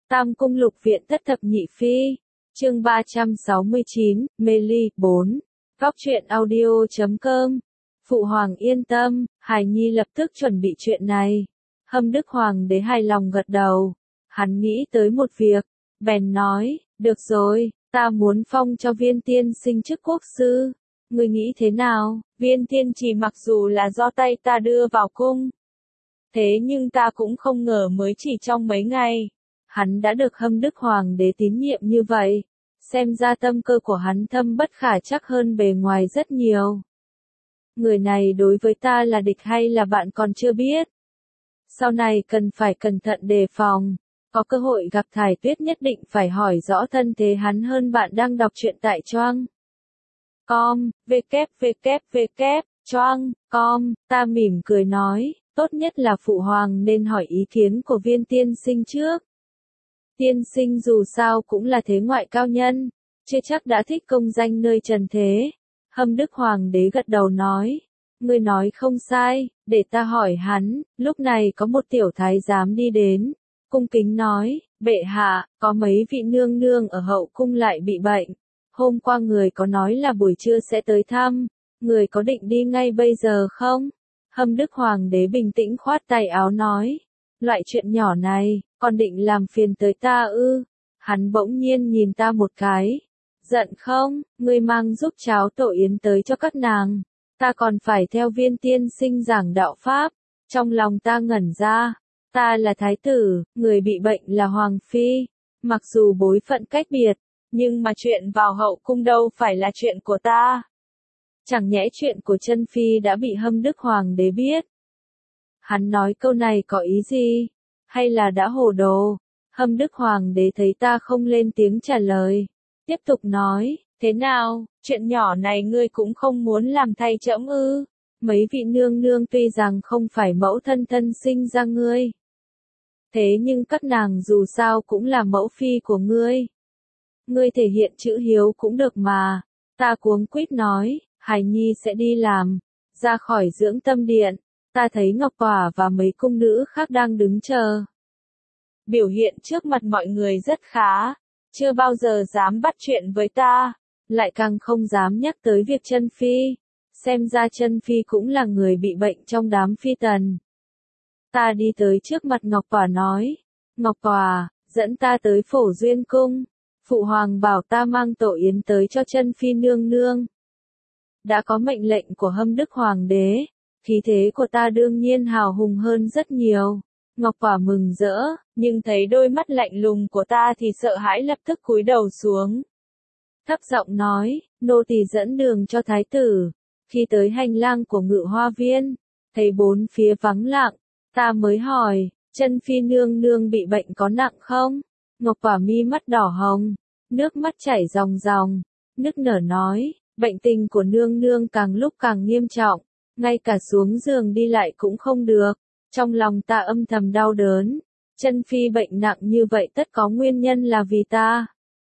Tam cung lục viện thất thập nhị phi. Chương 369, mê ly, 4. Góc truyện audio.com. Phụ hoàng yên tâm, Hải Nhi lập tức chuẩn bị chuyện này. Hâm Đức Hoàng đế hài lòng gật đầu. Hắn nghĩ tới một việc, bèn nói, được rồi, ta muốn phong cho Viên tiên sinh chức quốc sư. Ngươi nghĩ thế nào? Viên tiên chỉ mặc dù là do tay ta đưa vào cung. Thế nhưng ta cũng không ngờ mới chỉ trong mấy ngày. Hắn đã được Hâm Đức Hoàng đế tín nhiệm như vậy. Xem ra tâm cơ của hắn thâm bất khả trắc hơn bề ngoài rất nhiều. Người này đối với ta là địch hay là bạn còn chưa biết. Sau này cần phải cẩn thận đề phòng. Có cơ hội gặp Thải Tuyết nhất định phải hỏi rõ thân thế hắn hơn bạn đang đọc truyện tại Choang. Com, Choang, com, ta mỉm cười nói, tốt nhất là Phụ Hoàng nên hỏi ý kiến của Viên tiên sinh trước. Tiên sinh dù sao cũng là thế ngoại cao nhân, chưa chắc đã thích công danh nơi trần thế. Hâm Đức Hoàng đế gật đầu nói, ngươi nói không sai, để ta hỏi hắn. Lúc này có một tiểu thái giám đi đến, cung kính nói, bệ hạ, có mấy vị nương nương ở hậu cung lại bị bệnh. Hôm qua người có nói là buổi trưa sẽ tới thăm, người có định đi ngay bây giờ không? Hâm Đức Hoàng đế bình tĩnh khoát tay áo nói, loại chuyện nhỏ này, còn định làm phiền tới ta ư? Hắn bỗng nhiên nhìn ta một cái. Giận không, ngươi mang giúp cháo tổ yến tới cho các nàng. Ta còn phải theo Viên tiên sinh giảng đạo pháp. Trong lòng ta ngẩn ra. Ta là thái tử, người bị bệnh là hoàng phi. Mặc dù bối phận cách biệt, nhưng mà chuyện vào hậu cung đâu phải là chuyện của ta. Chẳng nhẽ chuyện của chân phi đã bị Hâm Đức Hoàng đế biết. Hắn nói câu này có ý gì? Hay là đã hồ đồ? Hâm Đức Hoàng đế thấy ta không lên tiếng trả lời. Tiếp tục nói, thế nào, chuyện nhỏ này ngươi cũng không muốn làm thay trẫm ư? Mấy vị nương nương tuy rằng không phải mẫu thân thân sinh ra ngươi. Thế nhưng các nàng dù sao cũng là mẫu phi của ngươi. Ngươi thể hiện chữ hiếu cũng được mà. Ta cuống quýt nói, Hải Nhi sẽ đi làm. Ra khỏi dưỡng tâm điện, ta thấy Ngọc Quả và mấy cung nữ khác đang đứng chờ. Biểu hiện trước mặt mọi người rất khá. Chưa bao giờ dám bắt chuyện với ta, lại càng không dám nhắc tới việc chân phi. Xem ra chân phi cũng là người bị bệnh trong đám phi tần. Ta đi tới trước mặt Ngọc Quả nói, Ngọc Quả, dẫn ta tới Phổ Duyên Cung. Phụ hoàng bảo ta mang tổ yến tới cho chân phi nương nương. Đã có mệnh lệnh của Hâm Đức Hoàng đế, khí thế của ta đương nhiên hào hùng hơn rất nhiều. Ngọc Quả mừng rỡ, nhưng thấy đôi mắt lạnh lùng của ta thì sợ hãi lập tức cúi đầu xuống. Thấp giọng nói, nô tỳ dẫn đường cho thái tử. Khi tới hành lang của Ngự Hoa Viên, thấy bốn phía vắng lặng, ta mới hỏi, chân phi nương nương bị bệnh có nặng không? Ngọc Quả mi mắt đỏ hồng, nước mắt chảy ròng ròng, nức nở nói, bệnh tình của nương nương càng lúc càng nghiêm trọng, ngay cả xuống giường đi lại cũng không được. Trong lòng ta âm thầm đau đớn, chân phi bệnh nặng như vậy tất có nguyên nhân là vì ta.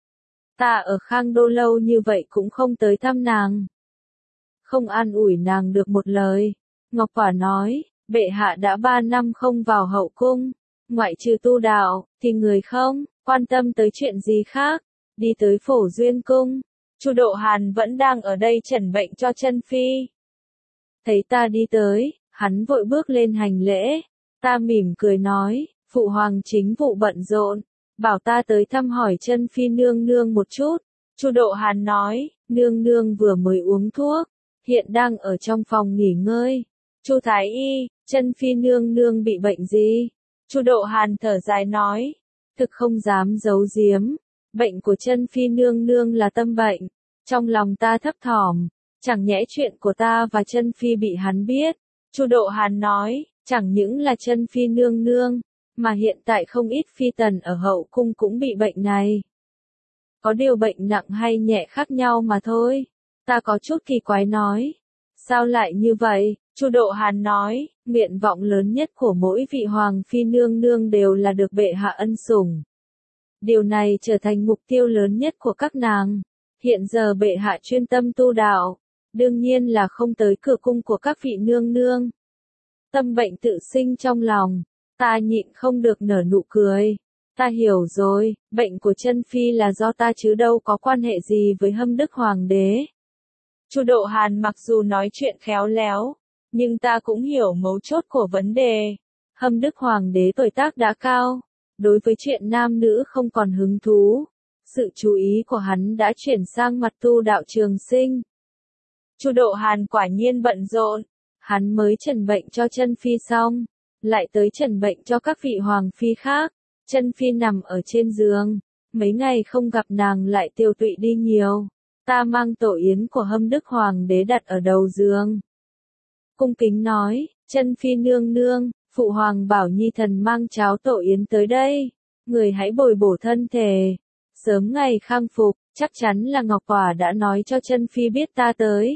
Ta ở Khang Đô lâu như vậy cũng không tới thăm nàng. Không an ủi nàng được một lời. Ngọc Quả nói, bệ hạ đã 3 năm không vào hậu cung, ngoại trừ tu đạo, thì người không quan tâm tới chuyện gì khác. Đi tới Phổ Duyên Cung, Chu Độ Hàn vẫn đang ở đây chẩn bệnh cho chân phi. Thấy ta đi tới, hắn vội bước lên hành lễ. Ta mỉm cười nói, phụ hoàng chính vụ bận rộn, bảo ta tới thăm hỏi chân phi nương nương một chút. Chu Độ Hàn nói, nương nương vừa mới uống thuốc, hiện đang ở trong phòng nghỉ ngơi. Chu Thái Y, chân phi nương nương bị bệnh gì? Chu Độ Hàn thở dài nói, thực không dám giấu giếm, bệnh của chân phi nương nương là tâm bệnh. Trong lòng ta thấp thỏm, chẳng nhẽ chuyện của ta và chân phi bị hắn biết. Chu Độ Hàn nói, chẳng những là chân phi nương nương, mà hiện tại không ít phi tần ở hậu cung cũng bị bệnh này. Có điều bệnh nặng hay nhẹ khác nhau mà thôi. Ta có chút kỳ quái nói, sao lại như vậy? Chu Độ Hàn nói, nguyện vọng lớn nhất của mỗi vị hoàng phi nương nương đều là được bệ hạ ân sủng. Điều này trở thành mục tiêu lớn nhất của các nàng. Hiện giờ bệ hạ chuyên tâm tu đạo, đương nhiên là không tới cửa cung của các vị nương nương. Tâm bệnh tự sinh trong lòng, ta nhịn không được nở nụ cười. Ta hiểu rồi, bệnh của Chân Phi là do ta chứ đâu có quan hệ gì với Hâm Đức Hoàng đế. Chu Độ Hàn mặc dù nói chuyện khéo léo, nhưng ta cũng hiểu mấu chốt của vấn đề. Hâm Đức Hoàng đế tuổi tác đã cao, đối với chuyện nam nữ không còn hứng thú. Sự chú ý của hắn đã chuyển sang mặt tu đạo Trường Sinh. Chu Độ Hàn quả nhiên bận rộn. Hắn mới trần bệnh cho Chân Phi xong, lại tới trần bệnh cho các vị hoàng phi khác. Chân Phi nằm ở trên giường, mấy ngày không gặp nàng lại tiêu tụy đi nhiều. Ta mang tổ yến của Hâm Đức Hoàng đế đặt ở đầu giường. Cung kính nói, Chân Phi nương nương, phụ hoàng bảo nhi thần mang cháo tổ yến tới đây. Người hãy bồi bổ thân thể. Sớm ngày khang phục, chắc chắn là Ngọc Quả đã nói cho Chân Phi biết ta tới.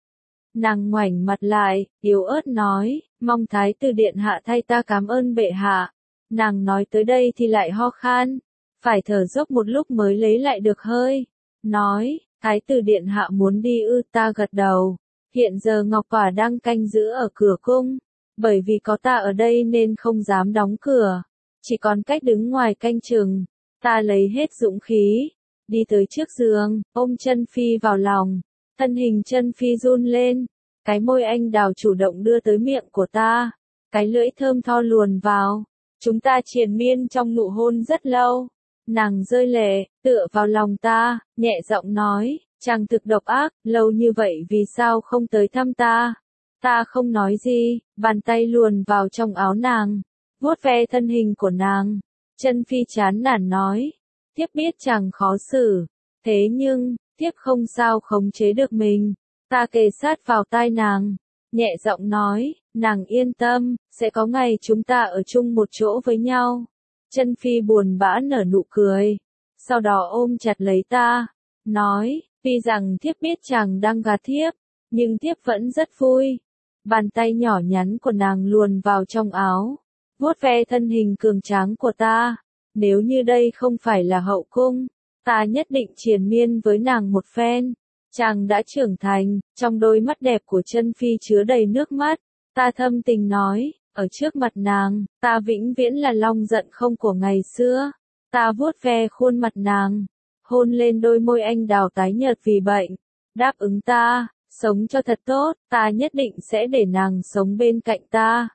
Nàng ngoảnh mặt lại, yếu ớt nói, mong thái tử điện hạ thay ta cảm ơn bệ hạ. Nàng nói tới đây thì lại ho khan, phải thở dốc một lúc mới lấy lại được hơi. Nói, thái tử điện hạ muốn đi ư? Ta gật đầu. Hiện giờ Ngọc Quả đang canh giữ ở cửa cung, bởi vì có ta ở đây nên không dám đóng cửa, chỉ còn cách đứng ngoài canh chừng. Ta lấy hết dũng khí, đi tới trước giường, ôm Chân Phi vào lòng, thân hình Chân Phi run lên, cái môi anh đào chủ động đưa tới miệng của ta, cái lưỡi thơm tho luồn vào. Chúng ta triền miên trong nụ hôn rất lâu. Nàng rơi lệ, tựa vào lòng ta, nhẹ giọng nói, chàng thực độc ác, lâu như vậy vì sao không tới thăm ta? Ta không nói gì, bàn tay luồn vào trong áo nàng, vuốt ve thân hình của nàng. Chân Phi chán nản nói, thiếp biết chàng khó xử, thế nhưng, thiếp không sao khống chế được mình. Ta kề sát vào tai nàng, nhẹ giọng nói, nàng yên tâm, sẽ có ngày chúng ta ở chung một chỗ với nhau. Chân Phi buồn bã nở nụ cười, sau đó ôm chặt lấy ta, nói, tuy rằng thiếp biết chàng đang gạt thiếp, nhưng thiếp vẫn rất vui. Bàn tay nhỏ nhắn của nàng luồn vào trong áo, vuốt ve thân hình cường tráng của ta. Nếu như đây không phải là hậu cung, ta nhất định triền miên với nàng một phen. Chàng đã trưởng thành, trong đôi mắt đẹp của Chân Phi chứa đầy nước mắt. Ta thâm tình nói, ở trước mặt nàng, ta vĩnh viễn là long giận không của ngày xưa. Ta vuốt ve khuôn mặt nàng, hôn lên đôi môi anh đào tái nhợt vì bệnh. Đáp ứng ta, sống cho thật tốt, ta nhất định sẽ để nàng sống bên cạnh ta.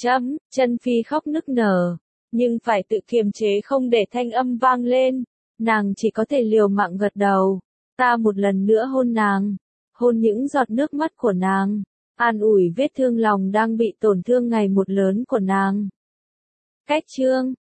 Chân Phi khóc nức nở, nhưng phải tự kiềm chế không để thanh âm vang lên. Nàng chỉ có thể liều mạng gật đầu. Ta một lần nữa hôn nàng, hôn những giọt nước mắt của nàng, an ủi vết thương lòng đang bị tổn thương ngày một lớn của nàng. Cách chương